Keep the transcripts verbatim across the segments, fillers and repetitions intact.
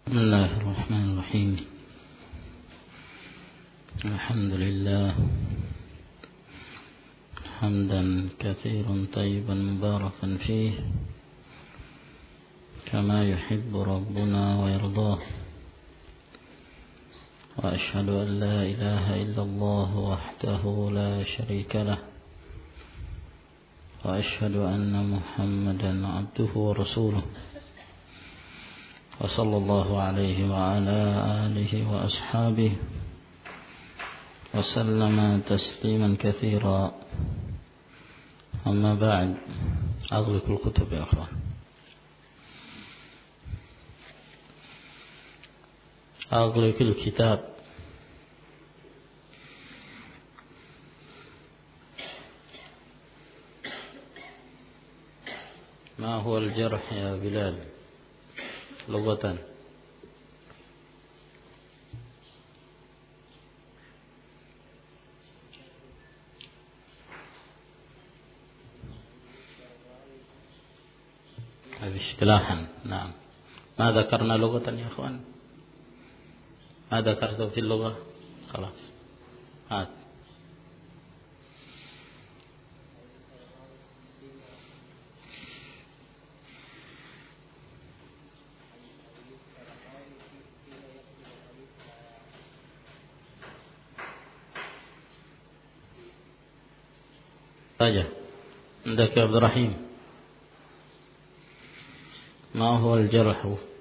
بسم الله الرحمن الرحيم. الحمد لله حمدا كثيرا طيبا مباركا فيه كما يحب ربنا ويرضاه، وأشهد أن لا إله إلا الله وحده لا شريك له، وأشهد أن محمدا عبده ورسوله، وصلى الله عليه وعلى آله وأصحابه وسلم تسليما كثيرا. أما بعد، أغلق الكتب يا أخوان. أغلق الكتاب. ما هو الجرح يا بلال لغة؟ هذه اصطلاحا. نعم. ما ذكرنا لغة يا أخوان؟ ما ذكرت في اللغة؟ خلاص هات. saja. عندك يا عبد الرحيم، ما هو الجرح؟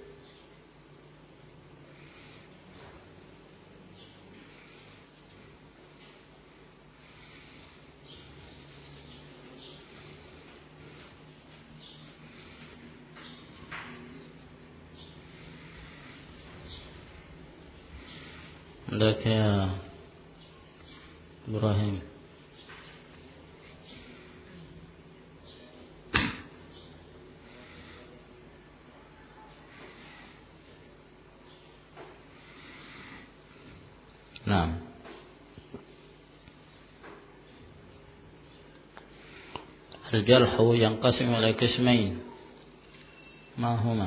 عندك يا إبراهيم. نعم. الجرح ينقسم إلى قسمين، ما هما؟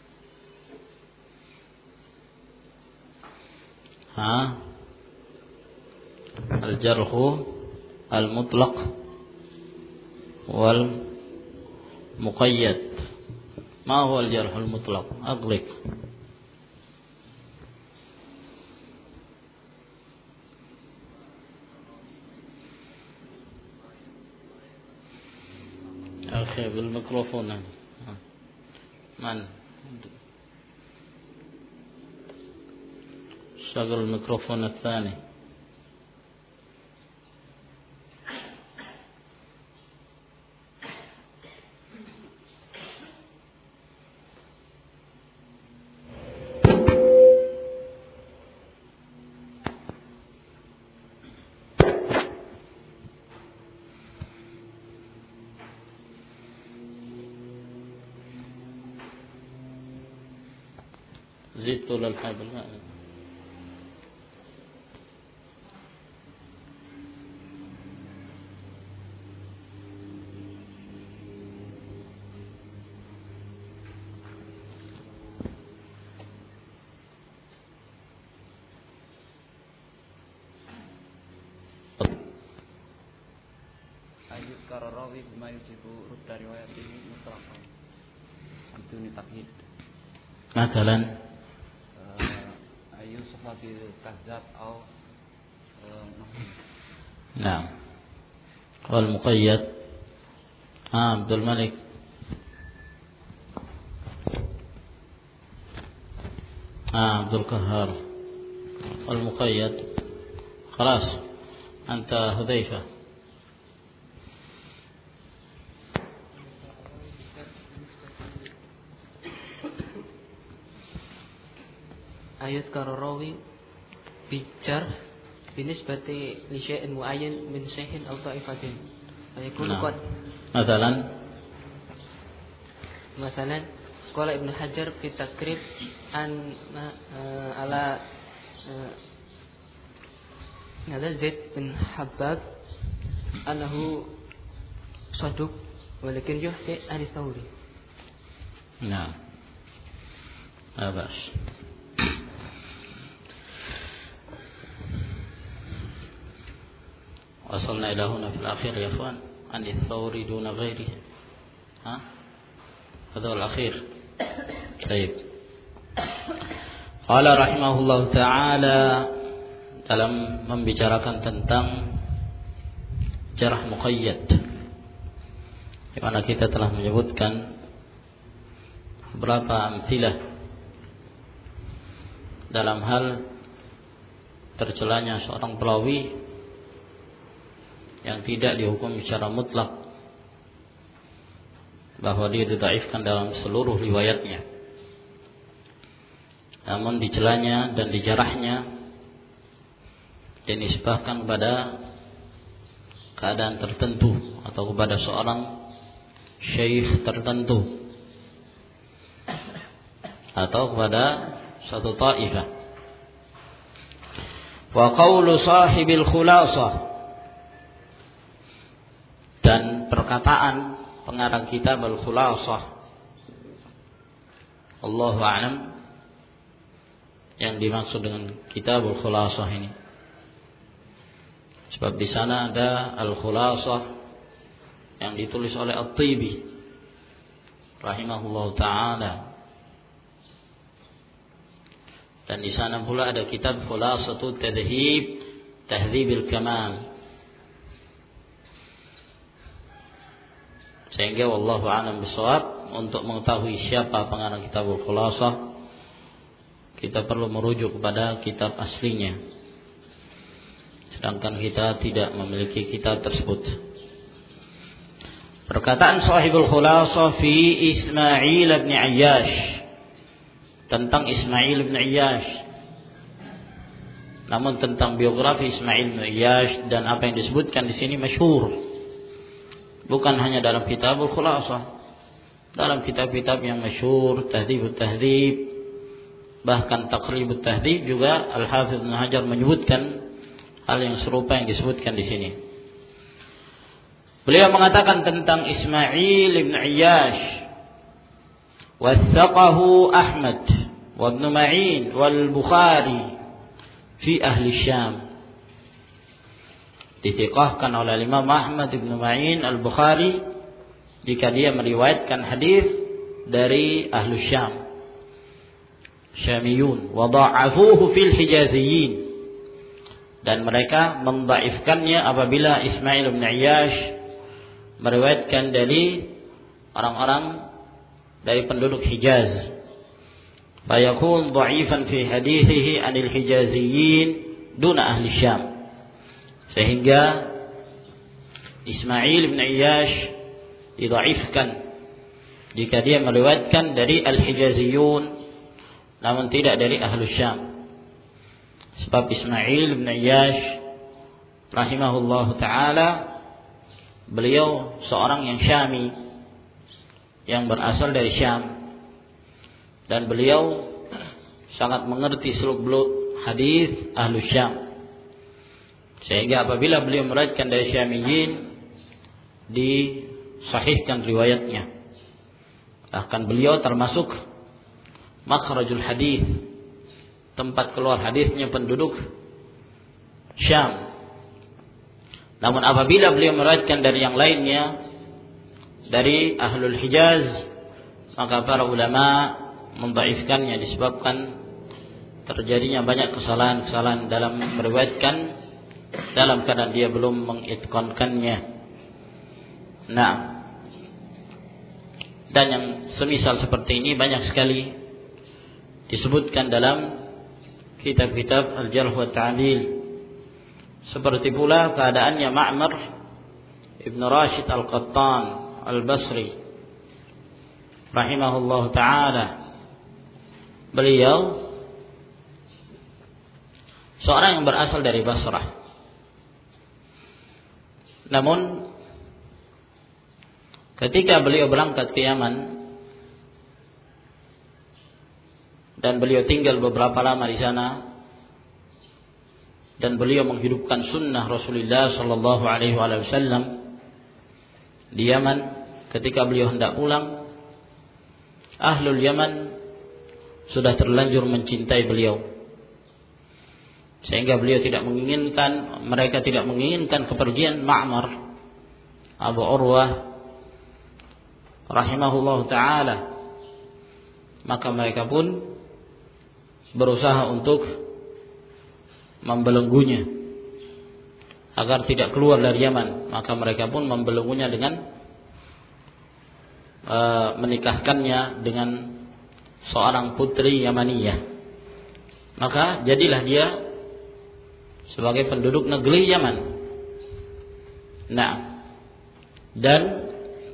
ها؟ الجرح المطلق والمقيد. ما هو الجرح المطلق؟ أطلق. أخي بالميكروفون. من؟ شغل الميكروفون الثاني. زيد طول الحبل. يذكر الراوي بما يجب رد روايته مطلقا بدون تقييد. مثلا أن يوصف بالكذاب أو مخيف. نعم. والمقيد آه عبد الملك. آه عبد القهار. والمقيد خلاص. أنت هذيفة. يذكر الراوي بالجرح بالنسبة لشيء معين من شيء أو طائفة فيكون قد مثلا مثلا قال ابن حجر في التقريب عن على على زيد بن حباب أنه صدوق ولكن يخطئ عن الثوري. نعم لا بأس. وصلنا إلى هنا في الأخير يا أخوان عن الثوري دون غيره. ها هذا الأخير. طيب. قال رحمه الله تعالى dalam membicarakan tentang jarh muqayyad, di mana kita telah menyebutkan beberapa amtilah dalam hal tercelanya seorang perawi yang tidak dihukum secara mutlak bahwa dia didhaifkan dalam seluruh riwayatnya, namun dicelanya dan dijarahnya dinisbahkan kepada keadaan tertentu atau kepada seorang syekh tertentu atau kepada satu taifah. Wa qawlu sahibil khulasah, dan perkataan pengarang kitab al-khulasah, Allahu a'lam, yang dimaksud dengan kitab al-khulasah ini. Sebab di sana ada al-khulasah yang ditulis oleh At-Tibi rahimahullahu taala. Dan di sana pula ada kitab Khulasatut Tadhhib Tahdhibil Kamal. Sehingga wallahu a'lam bishawab, untuk mengetahui siapa pengarang kitab Al-Khulasah, kita perlu merujuk kepada kitab aslinya. Sedangkan kita tidak memiliki kitab tersebut. Perkataan Sahibul Khulasah fi Ismail bin Ayyash, tentang Ismail bin Ayyash. Namun tentang biografi Ismail bin Ayyash dan apa yang disebutkan di sini masyhur. Bukan hanya dalam Kitabul Khulasah, dalam kitab-kitab yang masyhur, Tahdhibut Tahdhib, bahkan Taqribut Tahdhib juga Al-Hafidz Ibnu Hajar menyebutkan hal yang serupa yang disebutkan di sini. Beliau mengatakan tentang Ismail bin Ayyash, wathaqahu Ahmad wa Ibnu Ma'in wal Bukhari fi ahli Syam. Ditiqahkan oleh Imam Ahmad, Ibnu Ma'in, Al-Bukhari jika dia meriwayatkan hadis dari ahli Syam, Syamiyun, wa dha'afuhu fil Hijaziyyin, dan mereka mendhaifkannya apabila Ismail bin Ayyash meriwayatkan dari orang-orang dari penduduk Hijaz. Fayakun dha'ifan fi hadithihi anil Hijaziyyin duna ahli Syam. Sehingga Ismail bin Ayyash didhaifkan jika dia meriwayatkan dari al-Hijaziyun namun tidak dari ahli Syam. Sebab Ismail bin Ayyash rahimahullahu ta'ala, beliau seorang yang Syami, yang berasal dari Syam, dan beliau sangat mengerti seluk-beluk hadis ahlu Syam, sehingga apabila beliau meriwayatkan dari Syamiyin disahihkan riwayatnya. Bahkan beliau termasuk makhrajul hadis, tempat keluar hadisnya penduduk Syam. Namun apabila beliau meriwayatkan dari yang lainnya, dari ahlul Hijaz, maka para ulama mendhaifkannya disebabkan terjadinya banyak kesalahan-kesalahan dalam meriwayatkan, dalam keadaan dia belum mengitqankannya. Nah, dan yang semisal seperti ini banyak sekali disebutkan dalam kitab-kitab Al-Jarh wa Ta'dil. Seperti pula keadaannya Ma'mar Ibn Rashid Al-Qattan Al-Basri rahimahullah ta'ala. Beliau seorang yang berasal dari Basrah, namun ketika beliau berangkat ke Yaman dan beliau tinggal beberapa lama di sana, dan beliau menghidupkan sunnah Rasulullah sallallahu alaihi wasallam di Yaman. Ketika beliau hendak pulang, ahlul Yaman sudah terlanjur mencintai beliau, sehingga beliau tidak menginginkan, mereka tidak menginginkan kepergian Ma'mar Abu Urwah rahimahullah ta'ala. Maka mereka pun berusaha untuk membelenggunya agar tidak keluar dari Yaman. Maka mereka pun membelenggunya dengan uh, menikahkannya dengan seorang putri Yamaniyah. Maka jadilah dia sebagai penduduk negeri Yaman. Nah, dan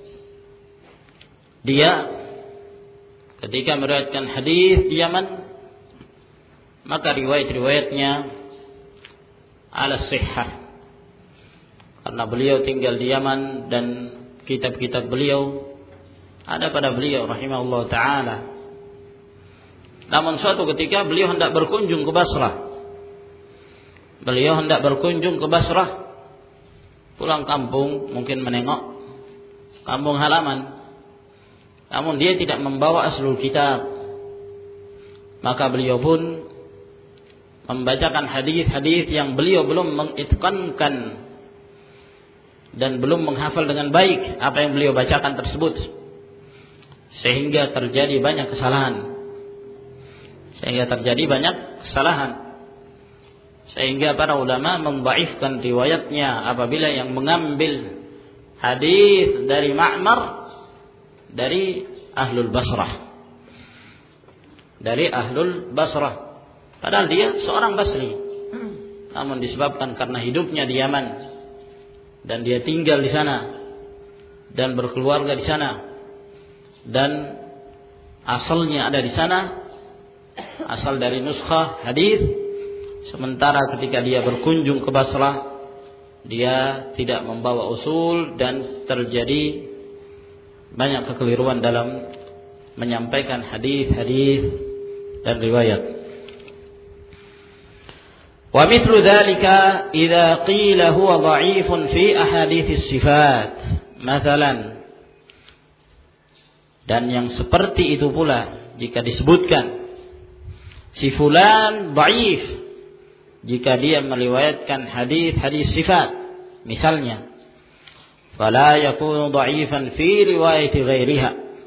dia ketika meriwayatkan hadis di Yaman, maka riwayat-riwayatnya ala sihhah, karena beliau tinggal di Yaman dan kitab-kitab beliau ada pada beliau rahimahullah ta'ala. Namun suatu ketika beliau hendak berkunjung ke Basrah. Beliau hendak berkunjung ke Basrah, pulang kampung, mungkin menengok kampung halaman. Namun dia tidak membawa aslul kitab. Maka beliau pun membacakan hadis-hadis yang beliau belum mengitqankan dan belum menghafal dengan baik apa yang beliau bacakan tersebut, sehingga terjadi banyak kesalahan. Sehingga terjadi banyak kesalahan. Sehingga para ulama membaifkan riwayatnya apabila yang mengambil hadis dari Ma'mar dari Ahlul Basrah. Dari Ahlul Basrah. Padahal dia seorang Basri. Namun disebabkan karena hidupnya di Yaman dan dia tinggal di sana dan berkeluarga di sana dan asalnya ada di sana, asal dari nuskhah hadis, sementara ketika dia berkunjung ke Basrah dia tidak membawa usul dan terjadi banyak kekeliruan dalam menyampaikan hadis-hadis dan riwayat. Wa mithlu dzalika idza qila huwa dha'ifun fi ahadits sifat, mathalan. Dan yang seperti itu pula jika disebutkan si fulan dhaif jika dia meriwayatkan hadis-hadis sifat, misalnya fala yakunu dha'ifan fi riwayati ghairiha,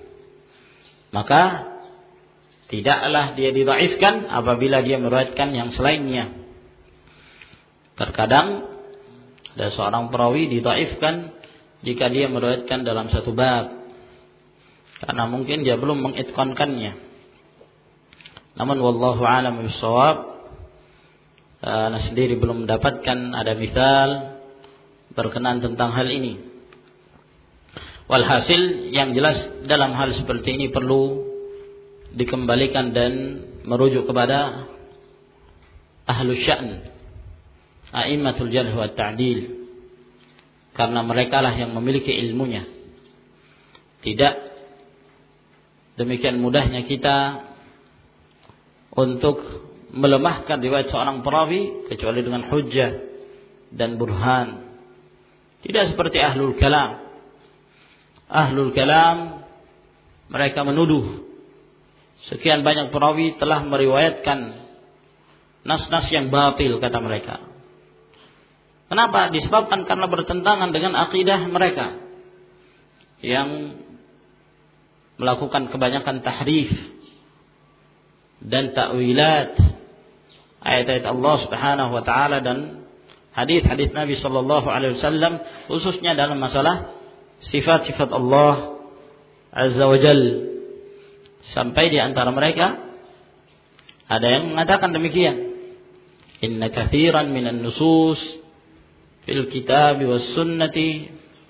maka tidaklah dia didhaifkan apabila dia meriwayatkan yang selainnya. Terkadang ada seorang perawi didhaifkan jika dia meriwayatkan dalam satu bab karena mungkin dia belum mengitqankannya. Namun wallahu a'lam bishawab, ana sendiri belum mendapatkan ada misal berkenaan tentang hal ini. Walhasil yang jelas dalam hal seperti ini perlu dikembalikan dan merujuk kepada ahlus sya'n, a'immatul jarh wa ta'dil, karena merekalah yang memiliki ilmunya. Tidak demikian mudahnya kita untuk melemahkan riwayat seorang perawi kecuali dengan hujjah dan burhan. Tidak seperti ahlul kalam. Ahlul kalam mereka menuduh sekian banyak perawi telah meriwayatkan nas-nas yang batil, kata mereka. Kenapa? Disebabkan karena bertentangan dengan akidah mereka yang melakukan kebanyakan tahrif dan ta'wilat ayat-ayat Allah Subhanahu wa taala dan hadis-hadis Nabi sallallahu alaihi wasallam, khususnya dalam masalah sifat-sifat Allah Azza wa Jalla. Sampai di antara mereka ada yang mengatakan demikian, inna katsiran minan nusus fil kitab was sunnati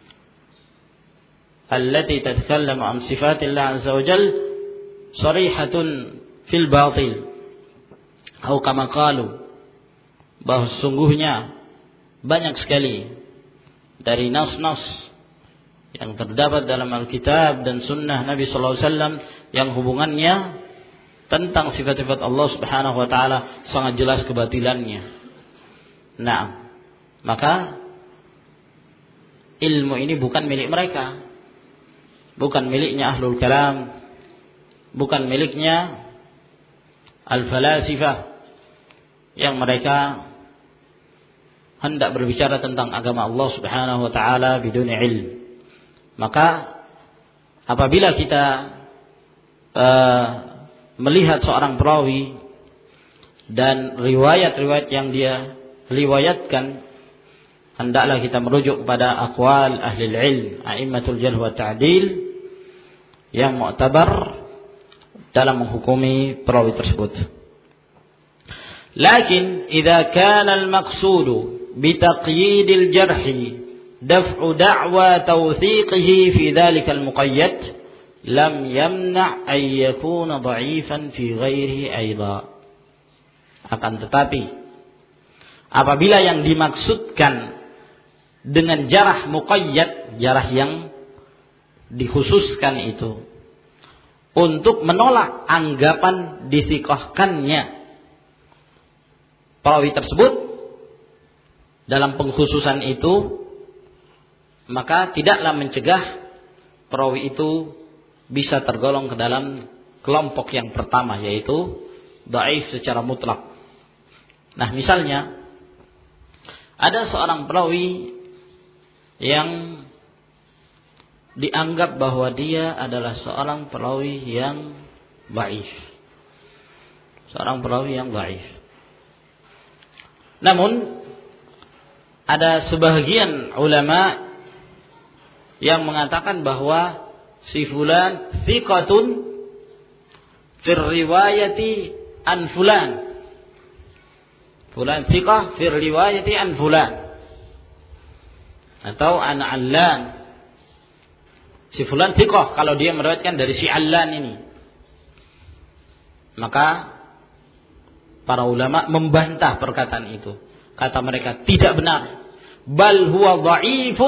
allati tatakallamu an sifatillah azza wa jalla sharihatun fil batil, atau kama qalu, bahwa sungguhnya banyak sekali dari nas-nas yang terdapat dalam Alkitab dan Sunnah Nabi Sallallahu Alaihi Wasallam yang hubungannya tentang sifat-sifat Allah Subhanahu Wa Taala sangat jelas kebatilannya. Nah, maka ilmu ini bukan milik mereka, bukan miliknya ahlul kalam, bukan miliknya al-falasifah, yang mereka hendak berbicara tentang agama Allah Subhanahu wa taala biduni ilm. Maka apabila kita uh, melihat seorang perawi dan riwayat-riwayat yang dia riwayatkan, hendaklah kita merujuk kepada aqwal ahli ilm, a'immatul jarh wa ta'dil yang mu'tabar dalam menghukumi perawi tersebut. Lakin idza kana al-maqsud bi taqyid al-jarh daf'u da'wa tawthiqihi fi dhalika al-muqayyad lam yamna' an yakuna dha'ifan fi ghairihi aidan. Akan tetapi apabila yang dimaksudkan dengan jarah muqayyad, jarah yang dikhususkan itu untuk menolak anggapan disiqahkannya perawi tersebut dalam pengkhususan itu, maka tidaklah mencegah perawi itu bisa tergolong ke dalam kelompok yang pertama, yaitu dhaif secara mutlak. Nah, misalnya ada seorang perawi yang dianggap bahwa dia adalah seorang perawi yang dhaif. Seorang perawi yang dhaif. Namun ada sebahagian ulama yang mengatakan bahwa si fulan thiqatun fir riwayati an fulan. Fulan thiqah fir riwayati an fulan. Atau an Allan. Si fulan thiqah kalau dia meriwayatkan dari si Allan ini. Maka para ulama membantah perkataan itu. Kata mereka tidak benar. Bal huwa dha'ifun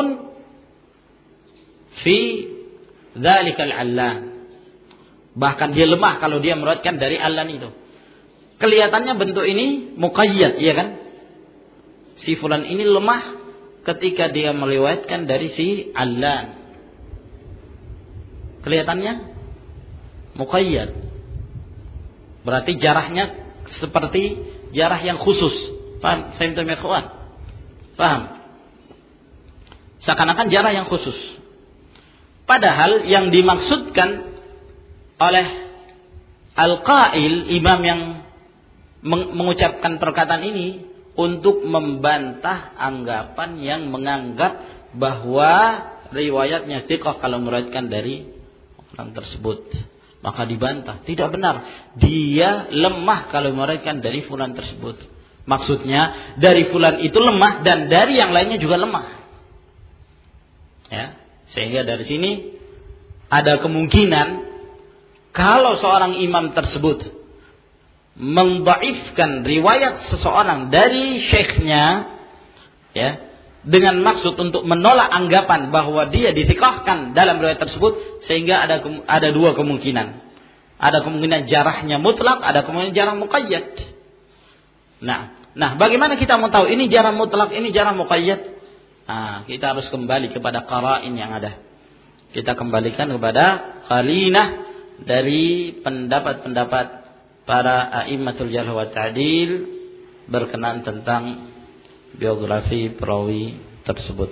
fi dzalikal Allan. Bahkan dia lemah kalau dia meriwayatkan dari Allan itu. Kelihatannya bentuk ini muqayyad, iya kan? Si fulan ini lemah ketika dia meriwayatkan dari si Allan. Kelihatannya muqayyad. Berarti jarahnya seperti jarah yang khusus. Paham? Faham ya kawan? Paham? Seakan-akan jarah yang khusus. Padahal yang dimaksudkan oleh al-qail, imam yang mengucapkan perkataan ini untuk membantah anggapan yang menganggap bahwa riwayatnya thiqah kalau meriwayatkan dari orang tersebut. Maka dibantah, tidak benar. Dia lemah kalau meriwayatkan dari fulan tersebut. Maksudnya dari fulan itu lemah dan dari yang lainnya juga lemah. Ya, sehingga dari sini ada kemungkinan kalau seorang imam tersebut mendhaifkan riwayat seseorang dari syekhnya, ya, dengan maksud untuk menolak anggapan bahwa dia dithiqahkan dalam riwayat tersebut, sehingga ada ada dua kemungkinan. Ada kemungkinan jarahnya mutlak, ada kemungkinan jarah muqayyad. Nah, nah bagaimana kita mau tahu ini jarah mutlak, ini jarah muqayyad? Nah, kita harus kembali kepada qara'in yang ada. Kita kembalikan kepada qarinah dari pendapat-pendapat para a'immatul jarh wa ta'dil berkenaan tentang biografi perawi tersebut.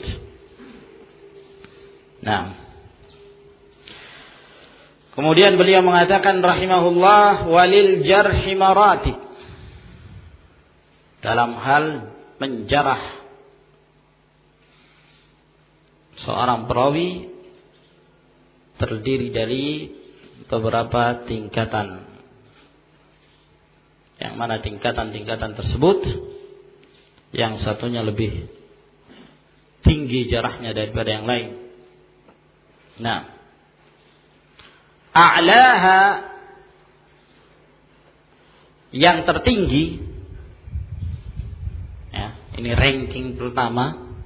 Nah, kemudian beliau mengatakan rahimahullah walil jarhi maratib. Dalam hal menjarah seorang perawi terdiri dari beberapa tingkatan. Yang mana tingkatan-tingkatan tersebut, yang satunya lebih tinggi jarahnya daripada yang lain. Nah, a'laha, yang tertinggi, ya, ini ranking pertama,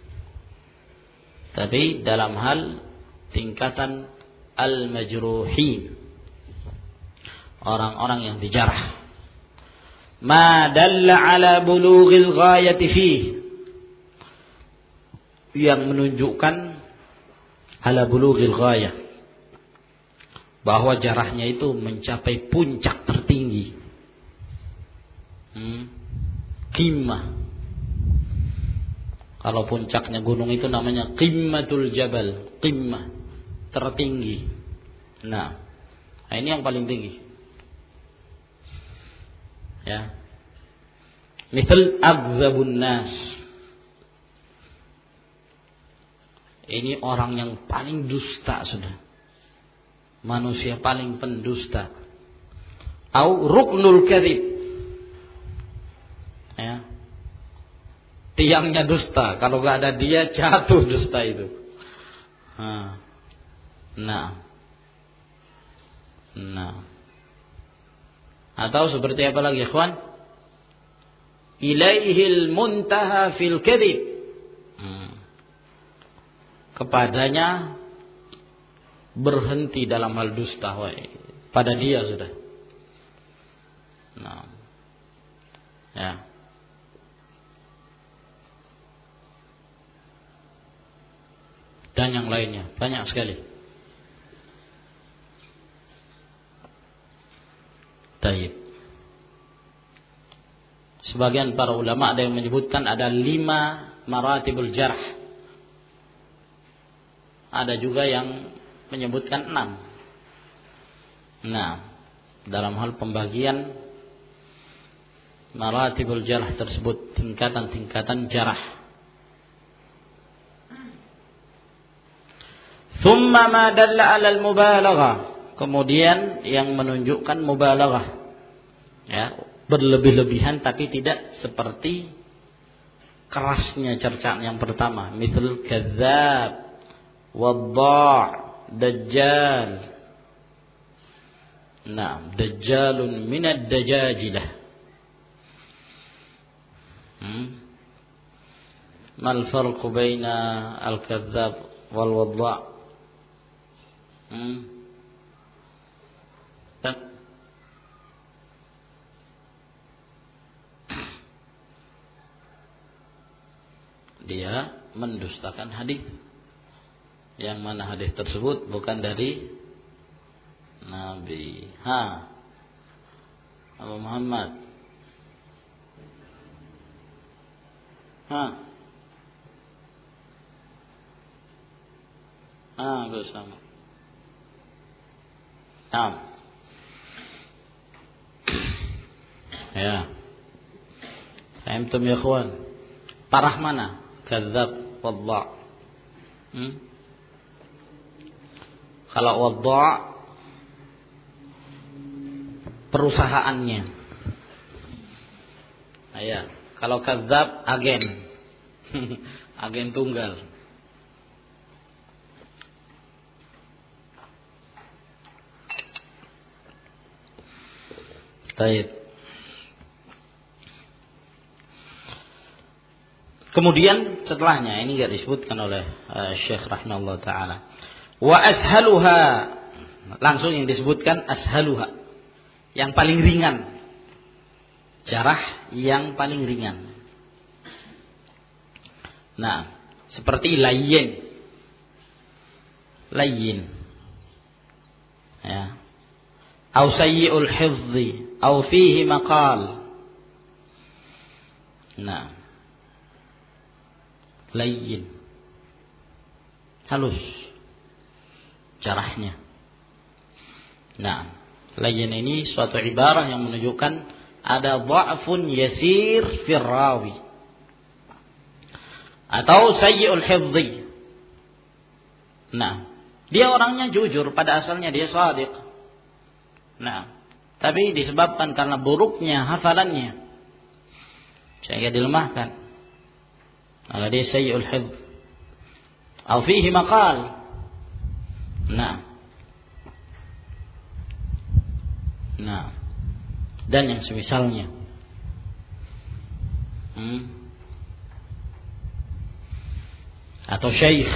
tapi dalam hal tingkatan al-majruhin, orang-orang yang dijarah. Ma dalla ala bulughil ghayati fih, yang menunjukkan ala bulughil ghayah, bahwa jarahnya itu mencapai puncak tertinggi. hmm. Qimmah. Kalau puncaknya gunung itu namanya Qimmatul Jabal, qimmah, tertinggi. Nah, nah ini yang paling tinggi. Ya. Misal agzabun nas. Ini orang yang paling dusta sudah. Manusia paling pendusta. Au ruknul kadzib. Ya. Tiangnya dusta. Kalau enggak ada dia jatuh dusta itu. Nah. Nah. Nah. Atau seperti apa lagi, ikhwan? Ilaihil muntaha fil kadzib. Hmm. Kepadanya berhenti dalam hal dusta. Pada dia sudah. Nah. Ya. Dan yang lainnya banyak sekali. Taib. Sebagian para ulama ada yang menyebutkan ada lima maratibul jarh. Ada juga yang menyebutkan enam. Nah, dalam hal pembagian maratibul jarh tersebut, tingkatan-tingkatan jarh. Thumma ma dalla 'ala al-mubalaghah. Kemudian yang menunjukkan mubalaghah. Ya, berlebih-lebihan tapi tidak seperti kerasnya cercaan yang pertama, misal kadzab, wadda', dajjal. Nah, dajjalun minad dajajilah. Hmm. Mal farqu baina al-kadzab wal wadda'? Hmm. Tak. Dia mendustakan hadis, yang mana hadis tersebut bukan dari Nabi. Ha, Abu Muhammad. Ha, ha, bersama. Nah. Ya. Fahimtum ya ikhwan? Parah mana? Kadzab, wadda'. Hmm? Kalau wadda' perusahaannya. Nah, ya. Kalau kadzab agen. Agen tunggal. Baik. Kemudian setelahnya ini enggak disebutkan oleh uh, Syekh rahimahullah taala. Wa ashaluha, langsung yang disebutkan ashaluha, yang paling ringan. Jarah yang paling ringan. Nah, seperti layyin. Layyin. Ya. Au sayyi'ul hifdzi au fihi maqal. Nah, layyin, halus jarahnya. Nah, layyin ini suatu ibarah yang menunjukkan ada dha'fun yasir fir rawi. Atau sayyi'ul hifdzi. Nah, dia orangnya jujur, pada asalnya dia shadiq. Nah, tapi disebabkan karena buruknya hafalannya sehingga dilemahkan. Maka dia sayyi'ul hifdz. Atau fihi maqal. Nah. Nah. Dan yang semisalnya. Hmm. Atau syekh.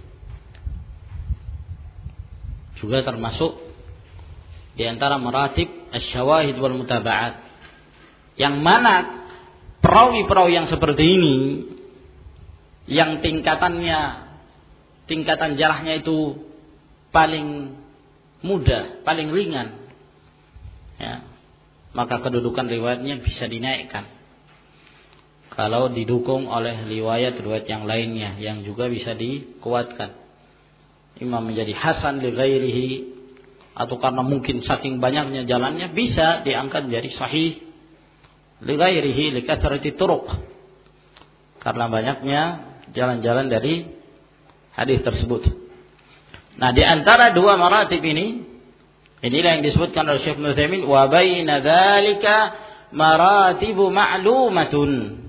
Juga termasuk di antara maratib asy-syawahid wal mutaba'at, yang mana perawi-perawi yang seperti ini yang tingkatannya tingkatan jarahnya itu paling mudah, paling ringan, ya, maka kedudukan riwayatnya bisa dinaikkan. kalau didukung oleh riwayat-riwayat yang lainnya yang juga bisa dikuatkan. Imam menjadi hasan li ghairihi, atau karena mungkin saking banyaknya jalannya bisa diangkat menjadi sahih li ghairihi li kathrati turuq, karena banyaknya jalan-jalan dari hadis tersebut. Nah, di antara dua maratib ini, inilah yang disebutkan oleh Syekh Ibnu Utsaimin, wa baina dzalika maratibu ma'lumatun.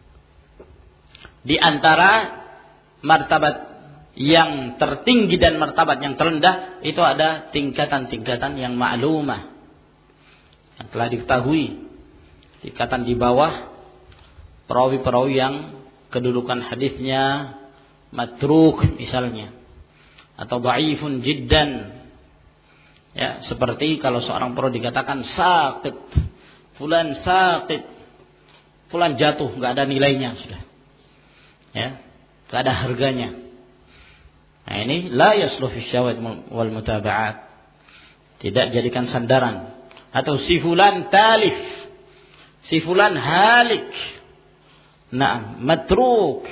Di antara martabat yang tertinggi dan martabat yang terendah itu ada tingkatan-tingkatan yang ma'lumah, yang telah diketahui. Tingkatan di bawah perawi-perawi yang kedudukan hadisnya matruk misalnya, atau dhaifun jiddan. Ya, seperti kalau seorang perawi dikatakan saqit, fulan saqit, fulan jatuh, enggak ada nilainya sudah. Ya, enggak ada harganya. Nah, ini la yaslu fi syawahid wal mutaba'at. Tidak jadikan sandaran. Atau si fulan talif, si fulan halik. Nah, matruk.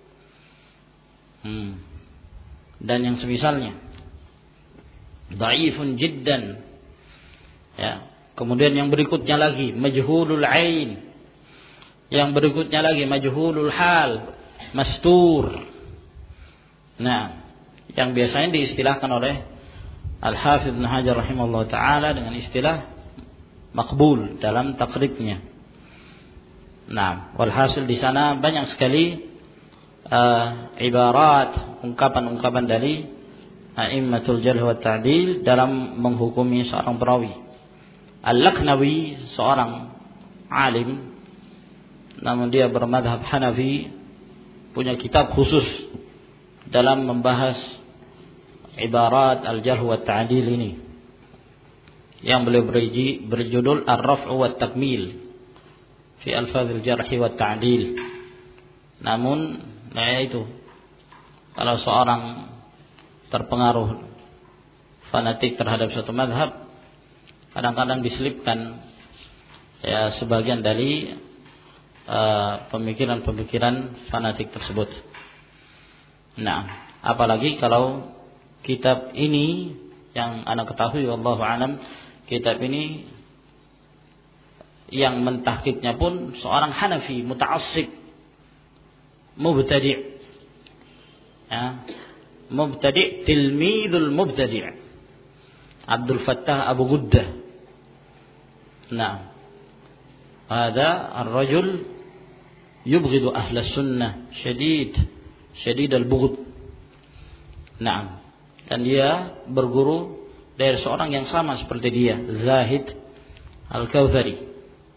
Hmm. Dan yang semisalnya. Dhaifun jiddan. Ya. Kemudian yang berikutnya lagi majhulul ain. Yang berikutnya lagi majhulul hal, mastur. Nah, yang biasanya diistilahkan oleh Al-Hafidz Ibnu Hajar rahimahullah taala dengan istilah maqbul dalam takribnya. Nah, walhasil di sana banyak sekali uh, ibarat, ungkapan-ungkapan dari a'immatul jarh wa ta'dil dalam menghukumi seorang perawi. Al-Laknawi seorang alim, namun dia bermadhab Hanafi, punya kitab khusus dalam membahas ibarat al-jarh wa ta'dil ini, yang beliau beri berjudul Ar-Raf'u wa Takmil fi Alfazil Jarh wa Ta'dil. Namun, nah itu, kalau seorang terpengaruh fanatik terhadap suatu mazhab, kadang-kadang diselipkan ya sebagian dari uh, pemikiran-pemikiran fanatik tersebut. Nah, apalagi kalau kitab ini yang anak ketahui wallahu alam, kitab ini yang mentahqiqnya pun seorang Hanafi muta'assib mubtadi'. Ya, mubtadi' tilmidul mubtadi', Abdul Fattah Abu Guddah. Nah, ada ar-rajul yubghidu ahla sunnah syadid syadid al-bughd. Nah, dan dia berguru dari seorang yang sama seperti dia, Zahid Al-Kautsari.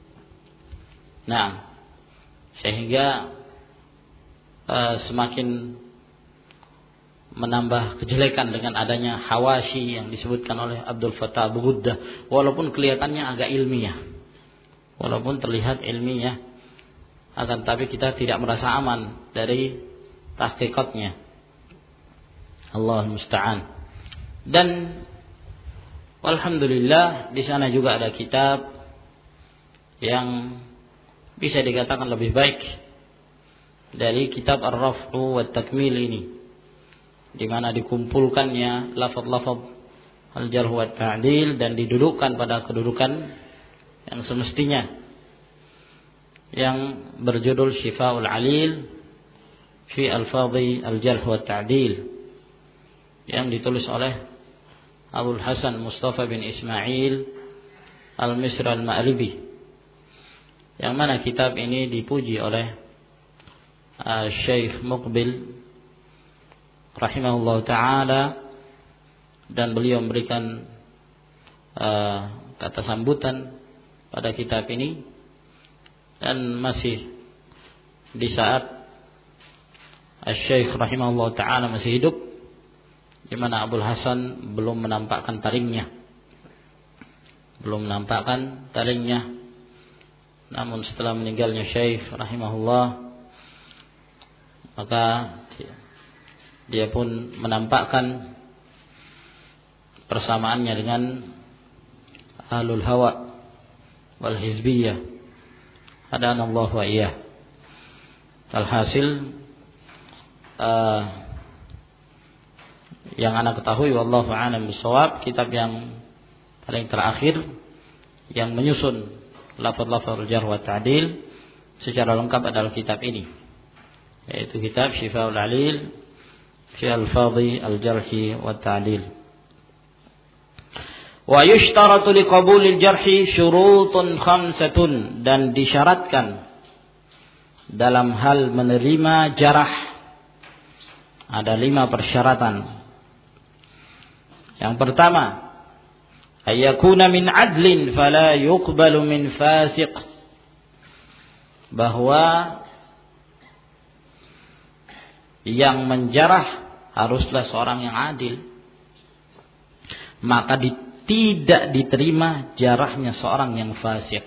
Nah, sehingga uh, semakin menambah kejelekan dengan adanya hawashi yang disebutkan oleh Abdul Fattah Abu Guddah, walaupun kelihatannya agak ilmiah, walaupun terlihat ilmiah, akan tapi kita tidak merasa aman dari tahqiqatnya. Allahul musta'an. Dan alhamdulillah di sana juga ada kitab yang bisa dikatakan lebih baik dari kitab Ar-Raf'u wa Takmil ini, di mana dikumpulkannya lafaz-lafaz al-jarh wa ta'dil dan didudukkan pada kedudukan yang semestinya, yang berjudul Syifaul Alil fi Alfadhi al-Jarh wa Ta'dil, yang ditulis oleh Abul Hasan Mustafa bin Ismail Al-Misri Al-Ma'ribi, yang mana kitab ini dipuji oleh uh, Syekh Muqbil rahimahullah ta'ala, dan beliau memberikan uh, kata sambutan pada kitab ini, dan masih di saat Syekh rahimahullah ta'ala masih hidup, di mana Abul Hasan belum menampakkan taringnya belum menampakkan taringnya namun setelah meninggalnya Syekh rahimahullah, maka dia pun menampakkan persamaannya dengan ahlul hawa wal hizbiyah, adanallahu wa iyyah. Alhasil uh, yang anak ketahui wallahu a'lam bishawab, kitab yang paling terakhir yang menyusun lafaz-lafaz jarh wa ta'dil secara lengkap adalah kitab ini, yaitu kitab Shifa'ul Alil fi Alfadhi al-Jarhi wa Ta'dil. Wa yushtaratu liqabulil jarhi syurutun khamsatun, dan disyaratkan dalam hal menerima jarah ada lima persyaratan. Yang pertama, ayyakuna min adlin fala yuqbalu min fasiq, bahwa yang menjarah haruslah seorang yang adil, maka di, tidak diterima jarahnya seorang yang fasik.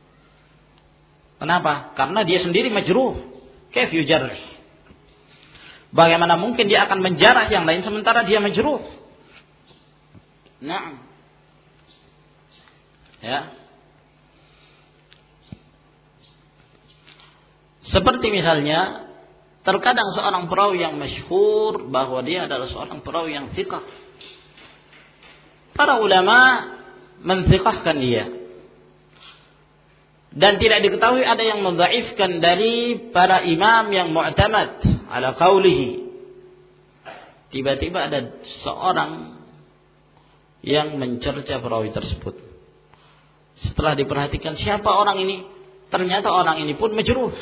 Kenapa? Karena dia sendiri majruh. Kaif yujarrih? Bagaimana mungkin dia akan menjarah yang lain sementara dia majruh? Nah, ya. Seperti misalnya, terkadang seorang perawi yang masyhur bahwa dia adalah seorang perawi yang thiqah. Para ulama menthiqahkan dia. Dan tidak diketahui ada yang mendhaifkan dari para imam yang mu'tamad ala qaulihi. Tiba-tiba ada seorang yang mencerca perawi tersebut. Setelah diperhatikan siapa orang ini, ternyata orang ini pun majruh.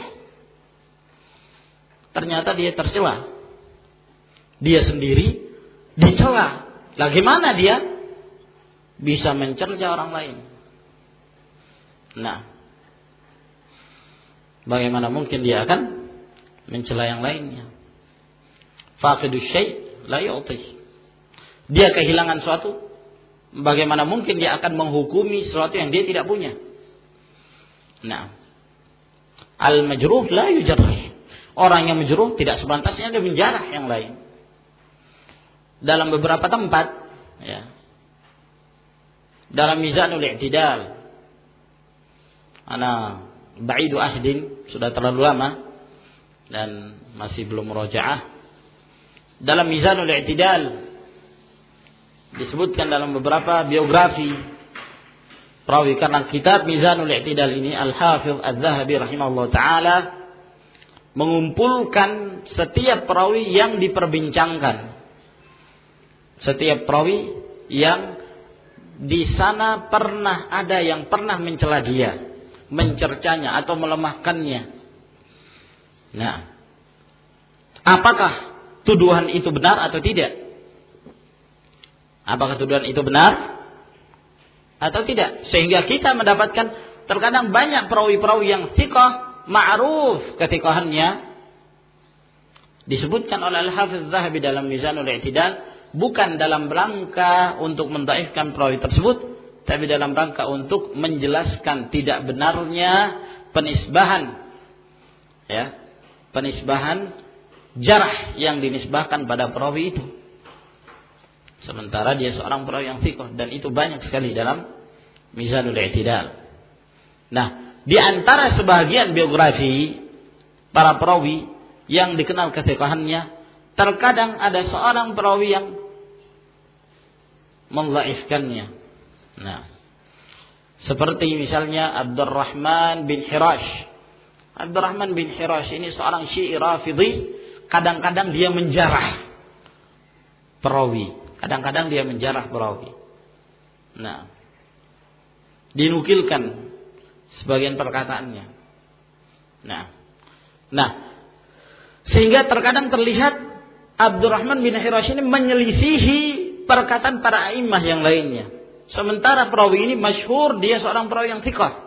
Ternyata dia tercela. Dia sendiri dicela. Lah gimana dia bisa mencerca orang lain? Nah, bagaimana mungkin dia akan mencela yang lainnya? Faqidus syai' la yu'ti. Dia kehilangan suatu, bagaimana mungkin dia akan menghukumi sesuatu yang dia tidak punya? Nah, al-majruh la yujarrih. Orang yang majruh tidak sepantasnya dia menjarah yang lain. Dalam beberapa tempat, ya, dalam Mizanul I'tidal, ana ba'idu ahdin, sudah terlalu lama dan masih belum murojaah. Dalam Mizanul I'tidal disebutkan dalam beberapa biografi perawi, karena kitab Mizanul I'tidal ini Al-Hafidh Adz-Dzahabi rahimahullah ta'ala mengumpulkan setiap perawi yang diperbincangkan, setiap perawi yang di sana pernah ada yang pernah mencela dia, mencercanya atau melemahkannya. Nah, apakah tuduhan itu benar atau tidak? Apakah tuduhan itu benar atau tidak? Sehingga kita mendapatkan terkadang banyak perawi-perawi yang thiqah, ma'ruf ketiqahannya, disebutkan oleh Al-Hafidz Dzahabi dalam Mizanul I'tidal, bukan dalam rangka untuk mendhaifkan perawi tersebut, tapi dalam rangka untuk menjelaskan tidak benarnya penisbahan, ya, penisbahan jarah yang dinisbahkan pada perawi itu. Sementara dia seorang perawi yang thiqah, dan itu banyak sekali dalam Mizanul I'tidal. Nah, di antara sebagian biografi para perawi yang dikenal kethiqahannya, terkadang ada seorang perawi yang mendhaifkannya. Nah, seperti misalnya Abdurrahman bin Hirash. Abdurrahman bin Hirash ini seorang Syi'i Rafidhi. Kadang-kadang dia menjarah perawi, kadang-kadang dia menjarah perawi. Nah, dinukilkan sebagian perkataannya. Nah, nah, sehingga terkadang terlihat Abdurrahman bin Hirash ini menyelisihi perkataan para a'immah yang lainnya. Sementara perawi ini masyhur dia seorang perawi yang thiqah.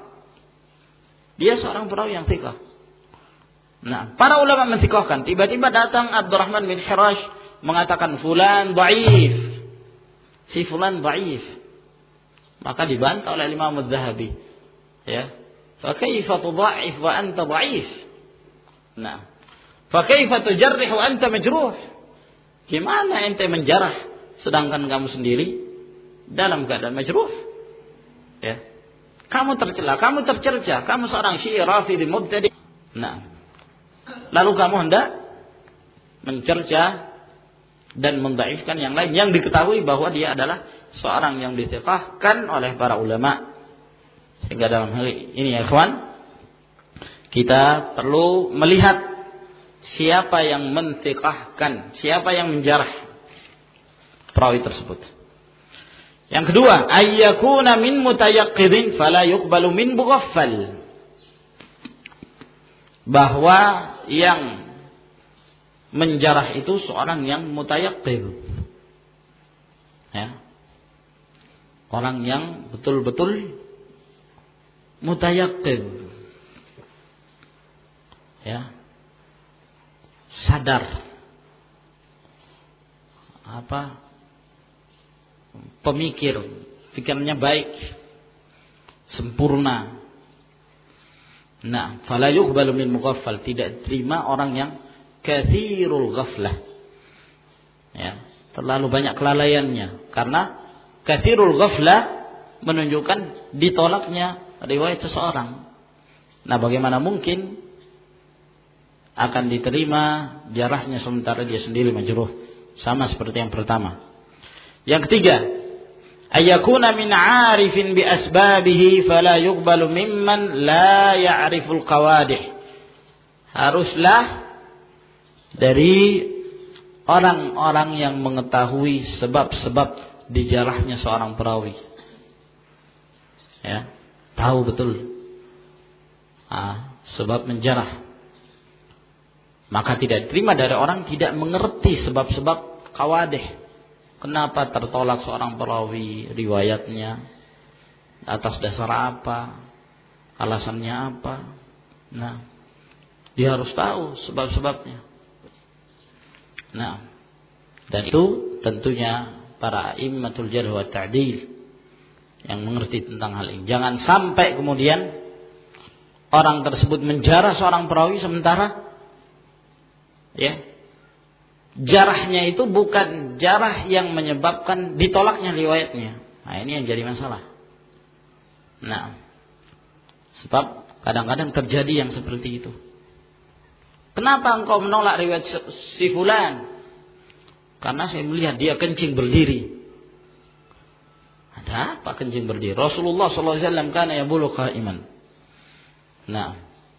Dia seorang perawi yang thiqah. Nah, para ulama menthiqahkan. Tiba-tiba datang Abdurrahman bin Hirash mengatakan fulan dhaif. Si fulan dhaif. Maka dibantah oleh Imam Adz-Dzahabi. Ya. Fa kaifa tudha'if wa anta dhaif? Nah. Fa kaifa tujarrih wa anta majruh? Gimana ente menjarah sedangkan kamu sendiri dalam keadaan majruh? Ya. Kamu tercela, kamu tercerca, kamu seorang Syi'i Rafidhi mubtadi'. Nah. lalu kamu hendak mencerca dan mendhaifkan yang lain yang diketahui bahwa dia adalah seorang yang dithiqahkan oleh para ulama. Sehingga dalam hal ini ya kawan, kita perlu melihat siapa yang menthiqahkan, siapa yang menjarah perawi tersebut. Yang kedua, ayyakuna min mutayaqqidin fala yuqbalu min mughaffal. Bahwa yang menjarah itu seorang yang mutayaqqid. Ya. Orang yang betul-betul mutayaqqid. Ya. Sadar. Apa? Pemikir, pikirannya baik, sempurna. Nah, fala yuqbalu min mughaffal, tidak terima orang yang katsirul ghaflah. Ya, terlalu banyak kelalaiannya. Karena katsirul ghaflah menunjukkan ditolaknya riwayat seseorang. Nah, bagaimana mungkin akan diterima jarahnya sementara dia sendiri majruh? Sama seperti yang pertama. Yang ketiga, ayyakuna min 'arifin bi asbabihi fala yuqbalu mimman la ya'riful qawadih. Haruslah dari orang-orang yang mengetahui sebab-sebab dijarahnya seorang perawi. Ya, tahu betul ah, sebab menjarah. Maka tidak diterima dari orang tidak mengerti sebab-sebab qawadih. Kenapa tertolak seorang perawi riwayatnya? Atas dasar apa? Alasannya apa? Nah, dia harus tahu sebab-sebabnya. Nah, dan itu tentunya para immatul jarh wa ta'dil yang mengerti tentang hal ini. Jangan sampai kemudian orang tersebut menjarah seorang perawi sementara ya, jarahnya itu bukan jarah yang menyebabkan ditolaknya riwayatnya. Nah, ini yang jadi masalah. Nah, sebab kadang-kadang terjadi yang seperti itu. Kenapa engkau menolak riwayat si fulan? Karena saya melihat dia kencing berdiri. Ada apa kencing berdiri? Rasulullah sallallahu alaihi wasallam kana yabulu qa'iman. Nah,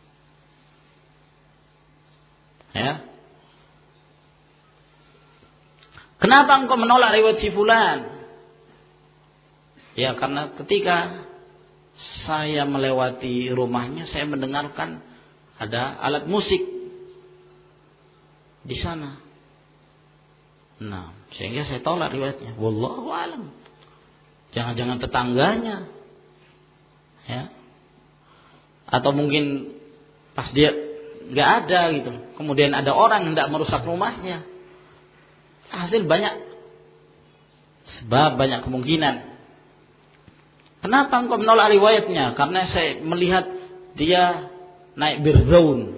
ya. Kenapa engkau menolak riwayat si fulan? Ya, karena ketika saya melewati rumahnya, saya mendengarkan ada alat musik di sana. Nah, sehingga saya tolak riwayatnya. Wallahu a'lam. Jangan-jangan tetangganya. Ya. Atau mungkin pas dia enggak ada gitu. Kemudian ada orang yang hendak merusak rumahnya. Hasil banyak sebab, banyak kemungkinan. Kenapa engkau menolak riwayatnya? Karena saya melihat dia naik birdaun.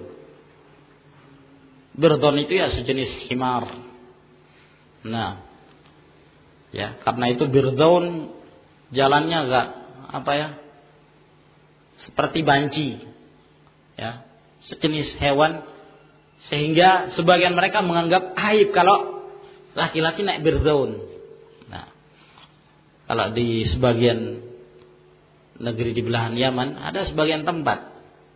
Birdaun itu ya sejenis himar. Nah, ya karena itu birdaun jalannya agak apa ya? Seperti banci. Ya, sejenis hewan sehingga sebagian mereka menganggap aib kalau laki-laki naik birdaun. Nah, kalau di sebagian negeri di belahan Yaman ada sebagian tempat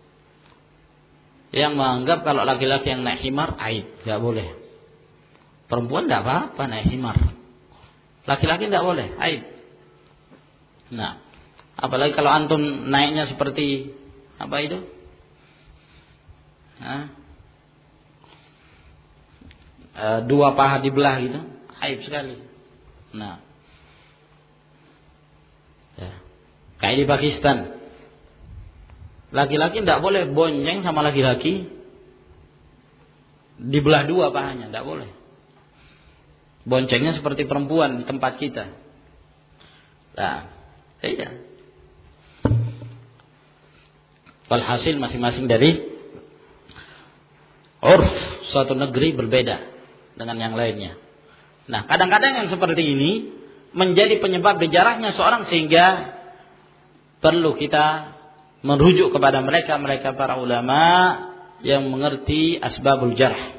yang menganggap kalau laki-laki yang naik himar aib, enggak boleh. Perempuan enggak apa-apa naik himar. Laki-laki enggak boleh, aib. Nah, apalagi kalau antum naiknya seperti apa itu? Nah, dua paha dibelah gitu, aib sekali. Nah, ya. Kayak di Pakistan, laki-laki tidak boleh bonceng sama laki-laki dibelah dua pahanya, tidak boleh. Boncengnya seperti perempuan di tempat kita. Nah, iya. Walhasil masing-masing dari urf suatu negeri berbeda dengan yang lainnya. Nah, kadang-kadang yang seperti ini menjadi penyebab dijarahnya seorang sehingga perlu kita merujuk kepada mereka, mereka para ulama yang mengerti asbabul jarh.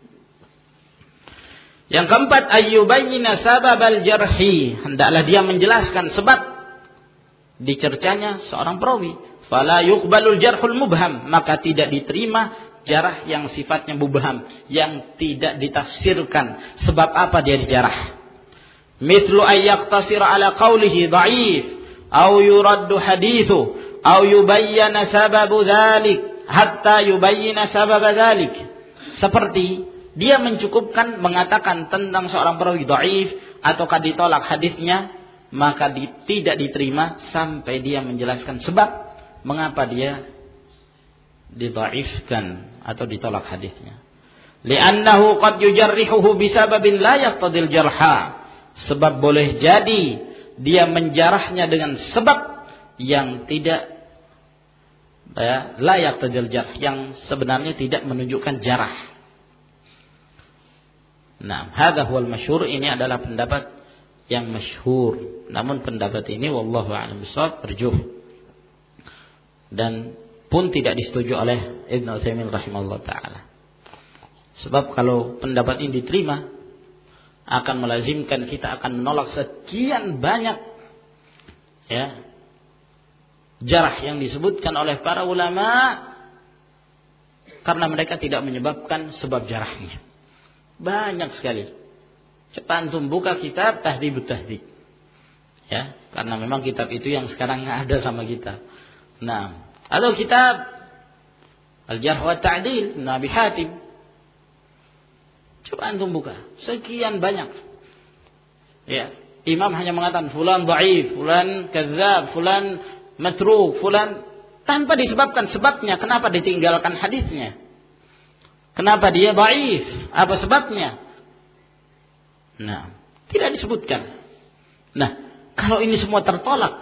Yang keempat, ayyubayyina sababal jarhi, hendaklah dia menjelaskan sebab dicercanya seorang perawi. Fala yuqbalul jarhul mubham, maka tidak diterima jarah yang sifatnya mubham, yang tidak ditafsirkan sebab apa dia dijarah. Mithlu ay yaqtasira ala qawlihi dha'if aw yuraddu hadithu aw yubayyana sababu dhalik hatta yubayyana sababa dhalik. Seperti dia mencukupkan mengatakan tentang seorang perawi dhaif ataukah ditolak hadisnya, maka di, tidak diterima sampai dia menjelaskan sebab mengapa dia didhaifkan atau ditolak hadisnya. Li'annahu qad yujarrihuhu bisababin la yaqtadil jarha. Sebab boleh jadi dia menjarahnya dengan sebab yang tidak ya, la yaqtadil jarh, yang sebenarnya tidak menunjukkan jarah. Nah, hadza huwal masyhur, ini adalah pendapat yang masyhur. Namun pendapat ini wallahu a'lam bishawab marjuh. Dan pun tidak disetujui oleh Ibnu Utsaimin rahimahullah taala. Sebab kalau pendapat ini diterima akan melazimkan kita akan menolak sekian banyak ya jarah yang disebutkan oleh para ulama karena mereka tidak menyebabkan sebab jarahnya. Banyak sekali. Cepat antum buka kitab Tahdhibut Tahdhib. Ya, karena memang kitab itu yang sekarang ada sama kita. Nah, atau kitab Al-Jarh wa Ta'dil Nabi Hatim. Coba antum buka, sekian banyak. Ya, imam hanya mengatakan fulan dhaif, fulan kadzdzab, fulan matruk, fulan, tanpa disebabkan sebabnya kenapa ditinggalkan hadisnya. Kenapa dia dhaif? Apa sebabnya? Nah, tidak disebutkan. Nah, kalau ini semua tertolak,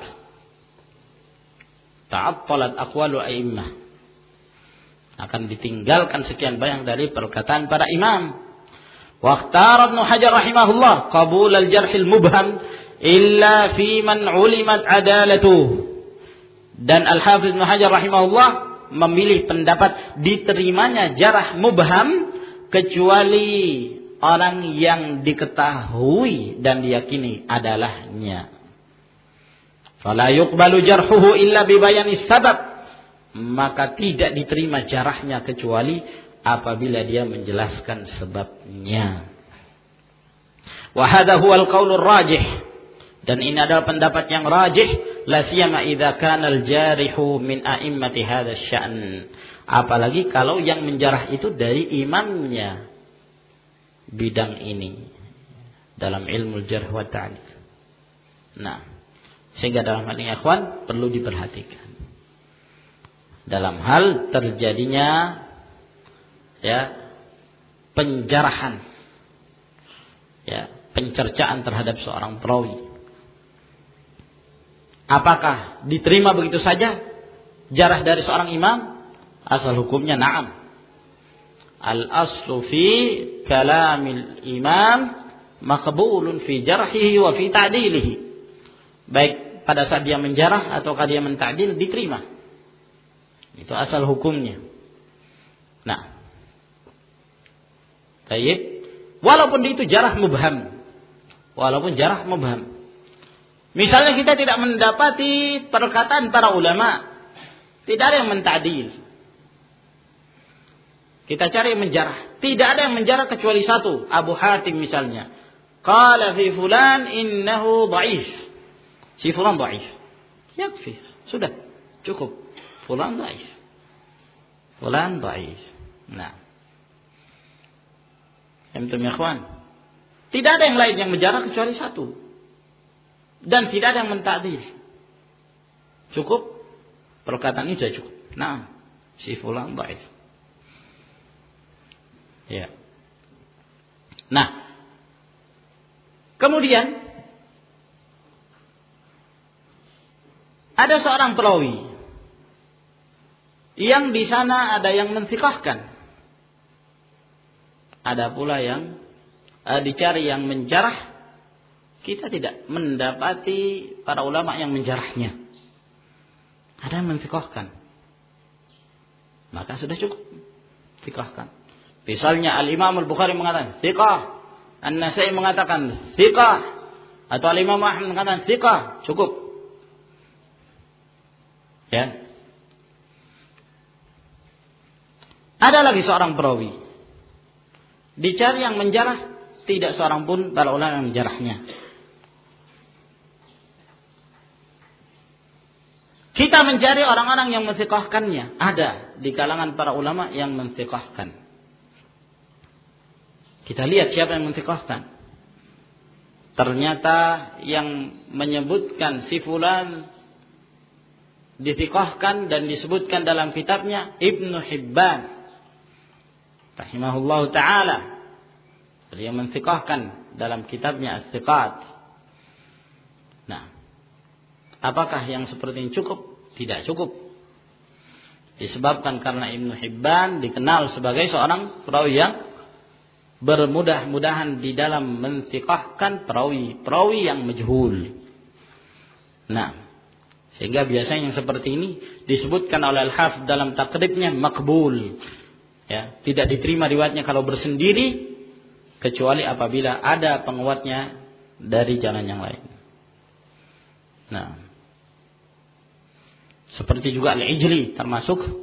ta'attalat aqwalu a'immah, akan ditinggalkan sekian banyak dari perkataan para imam. Waqtar Ibnu Hajar rahimahullah qabul al-jarh al-mubham illa fi man ulimat adalatuh. Dan Al-Hafidz Ibnu Hajar rahimahullah memilih pendapat diterimanya jarah mubham kecuali orang yang diketahui dan diyakini adalahnya. Fala yuqbalu jarhuhu illa bi bayani sabab, maka tidak diterima jarahnya kecuali apabila dia menjelaskan sebabnya. Wa hadha huwal qaulur rajih, dan ini adalah pendapat yang rajih, la siyama idza kana al-jarihu min a'immati hadzal sya'n. Apalagi kalau yang menjarah itu dari imamnya bidang ini dalam ilmu jarh wa ta'dil. Nah, sehingga dalam hal ini ikhwan perlu diperhatikan. Dalam hal terjadinya ya penjarahan, ya pencercaan terhadap seorang perawi, apakah diterima begitu saja jarah dari seorang imam? Asal hukumnya na'am. Al-aslu fi kalamil imam maqbulun fi jarhihi wa fi ta'dilihi. Baik pada saat dia menjarah ataukah dia menta'dil, diterima. Itu asal hukumnya. Nah, baik, walaupun itu jarah mubham, walaupun jarah mubham. Misalnya kita tidak mendapati perkataan para ulama, tidak ada yang menta'dil. Kita cari yang menjarah, tidak ada yang menjarah kecuali satu, Abu Hatim misalnya. Qala fi fulan innahu dhaif. Si fulan dhaif. Yakfi, sudah cukup. Fulan dhaif. Fulan dhaif. Nah. Antum ya ikhwan, tidak ada yang lain yang menjarah kecuali satu. Dan tidak ada yang menta'dil. Cukup perkataan ini sudah cukup. Nah, si fulan dhaif. Ya. Nah, kemudian ada seorang perawi yang di sana ada yang mensiqahkan, ada pula yang uh, dicari yang menjarah. Kita tidak mendapati para ulama yang menjarahnya, ada yang mensiqahkan, maka sudah cukup. thiqahkan. Misalnya Al-Imam Al-Bukhari mengatakan thiqah, An-Nasa'i mengatakan thiqah, atau Al-Imam Ahmad mengatakan thiqah, cukup. Ya. Ada lagi seorang perawi, dicari yang menjarah, tidak seorang pun para ulama yang menjarahnya. Kita mencari orang-orang yang mentsiqahkannya. Ada di kalangan para ulama yang mentsiqahkan. Kita lihat siapa yang mentsiqahkan. Ternyata yang menyebutkan si fulan ditsikahkan dan disebutkan dalam kitabnya Ibnu Hibban rahimahullahu taala. Beliau mentsiqahkan dalam kitabnya As-Siqat. Nah, apakah yang seperti ini cukup? Tidak cukup. Disebabkan karena Ibnu Hibban dikenal sebagai seorang perawi yang bermudah-mudahan di dalam mentsiqahkan perawi-perawi yang majhul. Nah, sehingga biasanya yang seperti ini disebutkan oleh Al-Hafidz dalam takribnya makbul. Ya, tidak diterima riwayatnya kalau bersendiri kecuali apabila ada penguatnya dari jalan yang lain. Nah, seperti juga Al-Ijli termasuk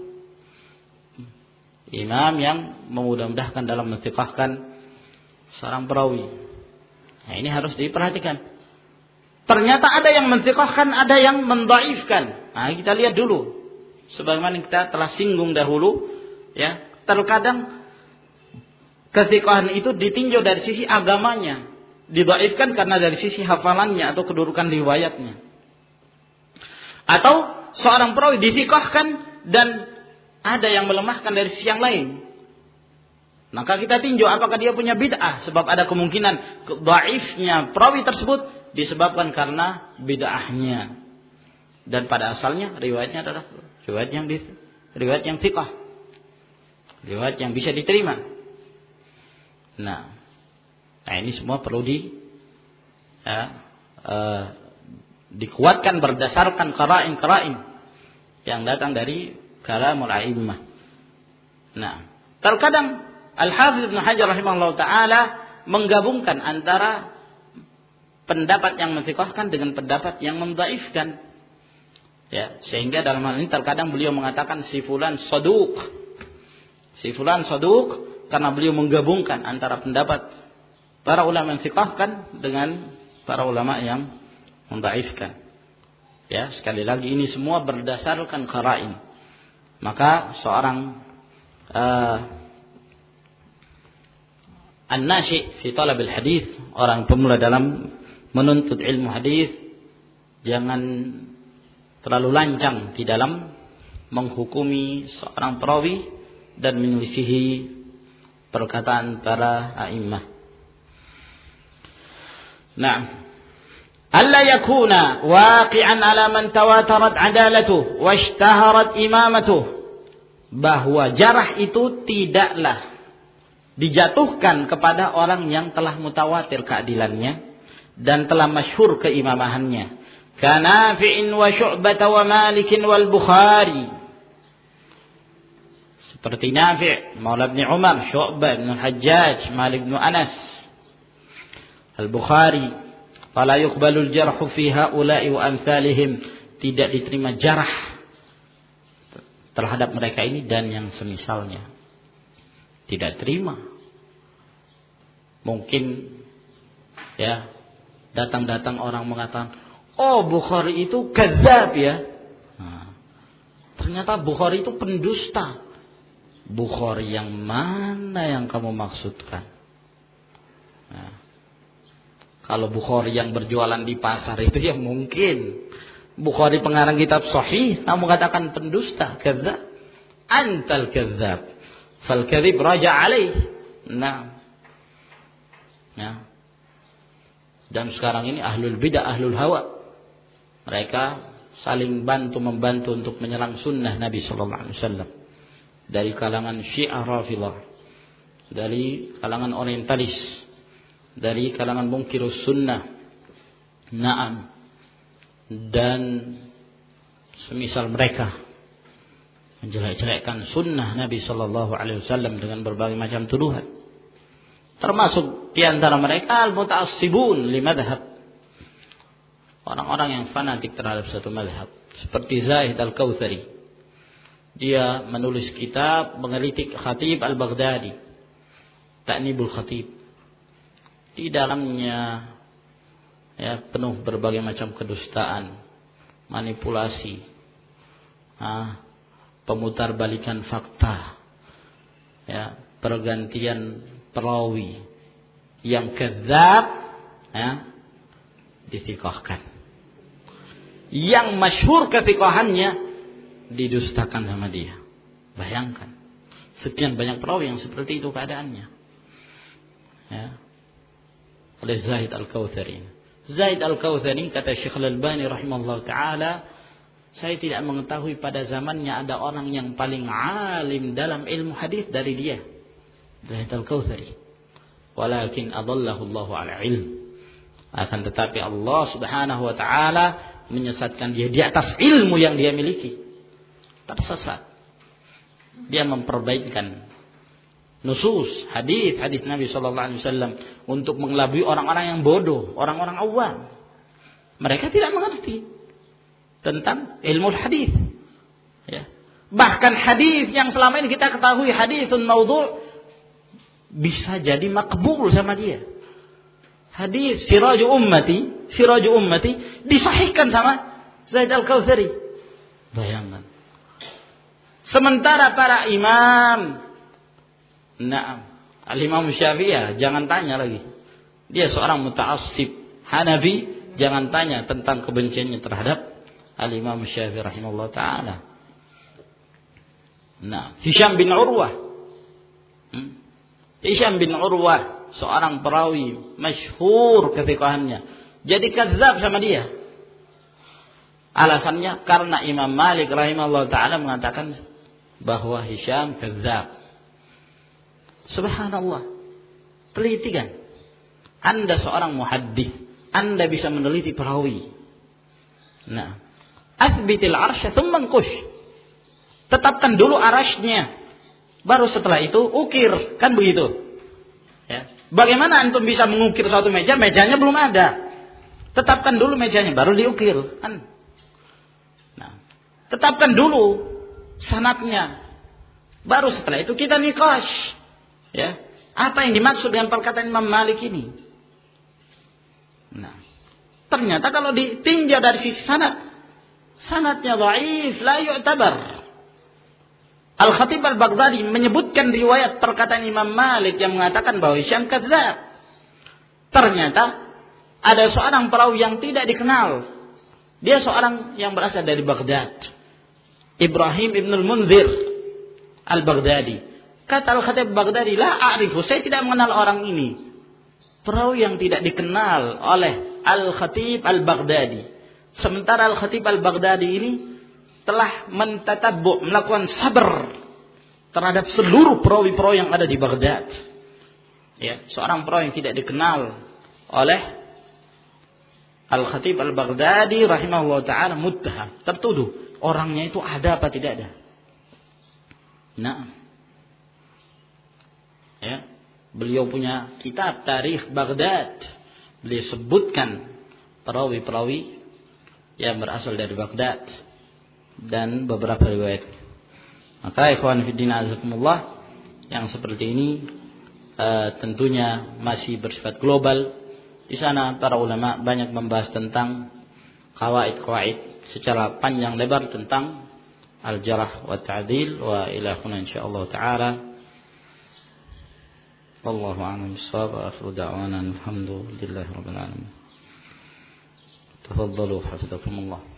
imam yang memudah-mudahkan dalam mentsiqahkan seorang perawi. Nah, ini harus diperhatikan. Ternyata ada yang mentsiqahkan, ada yang mendhaifkan. Nah, kita lihat dulu. Sebagaimana kita telah singgung dahulu, ya, terkadang ketsiqahan itu ditinjau dari sisi agamanya, didhaifkan karena dari sisi hafalannya atau kedudukan riwayatnya. Atau seorang perawi ditsiqahkan dan ada yang melemahkan dari sisi yang lain. Maka kita tinjau apakah dia punya bid'ah, sebab ada kemungkinan dhaifnya perawi tersebut disebabkan karena bid'ahnya. Dan pada asalnya riwayatnya adalah riwayat yang di, riwayat yang thiqah. Riwayat yang bisa diterima. Nah, nah ini semua perlu di ya, uh, dikuatkan berdasarkan qara'in-qara'in yang datang dari kalamul a'immah. Nah, terkadang Al-Hafidz Ibnu Hajar rahimahullah taala menggabungkan antara pendapat yang mentsiqahkan dengan pendapat yang mendhaifkan. Ya, sehingga dalam hal ini terkadang beliau mengatakan si fulan saduq. Si fulan saduq karena beliau menggabungkan antara pendapat para ulama yang mentsiqahkan dengan para ulama yang mendhaifkan. Ya, sekali lagi ini semua berdasarkan qara'in. Maka seorang uh, an-nashi fi talab al-hadis, orang pemula dalam menuntut ilmu hadis, jangan terlalu lancang di dalam menghukumi seorang perawi dan menyelisihi perkataan para a'immah. Nah, ألا يكون واقعا على من تواترت عدالته واشتهرت إمامته, bahwa jarah itu tidaklah dijatuhkan kepada orang yang telah mutawatir keadilannya dan telah masyhur keimamahannya. Kanafi'in wa Syu'bah wa Malik wal Bukhari, seperti Nafi' maula bin Umar, Syu'bah bin Hajjaj, Malik bin Anas, Al-Bukhari. Fala yuqbalul jarhu fi haula'i wa amsalihim, tidak diterima jarah terhadap mereka ini dan yang semisalnya. Tidak terima. Mungkin ya datang-datang orang mengatakan, "Oh, Bukhari itu kadzab ya." Nah, ternyata Bukhari itu pendusta. Bukhari yang mana yang kamu maksudkan? Nah, kalau Bukhari yang berjualan di pasar itu ya mungkin. Bukhari pengarang kitab sahih, kamu katakan pendusta, kadzab. Antal kadzab. Fal kadzib raja' alaih. Nah. Ya. Dan sekarang ini ahlul bidah, ahlul hawa, mereka saling bantu membantu untuk menyerang sunnah Nabi sallallahu alaihi wasallam. Dari kalangan Syiah Rafidhah, dari kalangan orientalis, dari kalangan munkirus sunnah, na'am, dan semisal mereka. menjelek-jelekkan sunnah Nabi Shallallahu Alaihi Wasallam dengan berbagai macam tuduhan. Termasuk di antara mereka al-muta'assibun li madhab, orang-orang yang fanatik terhadap satu madhab, seperti Zaid al-Kautsari. Dia menulis kitab mengkritik Khatib al-Baghdadi, Ta'nibul Khatib. Di dalamnya ya, penuh berbagai macam kedustaan, manipulasi, ah, pemutarbalikan fakta, ya, pergantian perawi yang kadzab, ya, dithiqahkan. Yang masyhur kethiqahannya didustakan sama dia. Bayangkan, sekian banyak perawi yang seperti itu keadaannya, ya, oleh Zaid al-Kautsari. Zaid al-Kautsari, kata Syekh Al-Albani rahimahullah ta'ala, saya tidak mengetahui pada zamannya ada orang yang paling alim dalam ilmu hadis dari dia, Zaid al-Kautsari. Walakin adallahu Allah ala ilm. Akan tetapi Allah subhanahu wa ta'ala menyesatkan dia di atas ilmu yang dia miliki. Tersesat. Dia memperbaikan nusus, hadis, hadis Nabi sallallahu alaihi wasallam untuk mengelabui orang-orang yang bodoh, orang-orang awam. Mereka tidak mengerti tentang ilmu hadis. Ya. Bahkan hadis yang selama ini kita ketahui haditsun maudhu' bisa jadi makbul sama dia. Hadis Siraju Ummati, Siraju Ummati disahihkan sama Zaid al-Kautsari. Bayangkan. Sementara para imam, nah, al-Imam Syafi'i jangan tanya lagi. Dia seorang muta'assib Hanafi, jangan tanya tentang kebenciannya terhadap al-Imam Syafi'i rahimahullah taala. Nah, Hisham bin Urwah. Hmm? Hisham bin Urwah, seorang perawi masyhur kethiqahannya, jadi kadzab sama dia. Alasannya karena Imam Malik rahimahullah taala mengatakan bahwa Hisham kadzab. Subhanallah. Teliti kan? Anda seorang muhaddits, Anda bisa meneliti perawi. Nah, asbitil arsy tsumma anqush. Tetapkan dulu arasnya, baru setelah itu ukir, kan begitu? Ya. Bagaimana antum bisa mengukir suatu meja, mejanya belum ada? Tetapkan dulu mejanya, baru diukir, kan? Nah, tetapkan dulu sanadnya, baru setelah itu kita niqash. Ya, apa yang dimaksud dengan perkataan Imam Malik ini? Nah, ternyata kalau ditinjau dari sisi sanad, sanadnya dhaif, la yu'tabar. Al-Khatib al-Baghdadi menyebutkan riwayat perkataan Imam Malik yang mengatakan bahwa Hisham kadzab. Ternyata ada seorang perawi yang tidak dikenal. Dia seorang yang berasal dari Baghdad, Ibrahim ibn al-Munzir al-Baghdadi. Kata Al-Khatib al-Baghdadi, la a'rifu, saya tidak mengenal orang ini. Perawi yang tidak dikenal oleh Al-Khatib al-Baghdadi. Sementara Al-Khatib al-Baghdadi ini telah mentatabbu', melakukan sabar terhadap seluruh perawi-perawi yang ada di Baghdad. Ya, seorang perawi yang tidak dikenal oleh Al-Khatib al-Baghdadi rahimahullah ta'ala muttaham, tertuduh. Orangnya itu ada apa tidak ada. Nah, ya, beliau punya kitab Tarikh Baghdad. Beliau sebutkan perawi-perawi yang berasal dari Baghdad dan beberapa riwayat. Maka ikhwan fillah azakumullah, yang seperti ini uh, tentunya masih bersifat global. Di sana para ulama banyak membahas tentang qawaid-qawaid secara panjang lebar tentang al-jarh wa ta'dil wa ila huna insyaallah taala. Wallahu a'lam bissawab wa akhiru da'wana alhamdulillahi rabbil alamin. Tafaddalu hafizakumullah.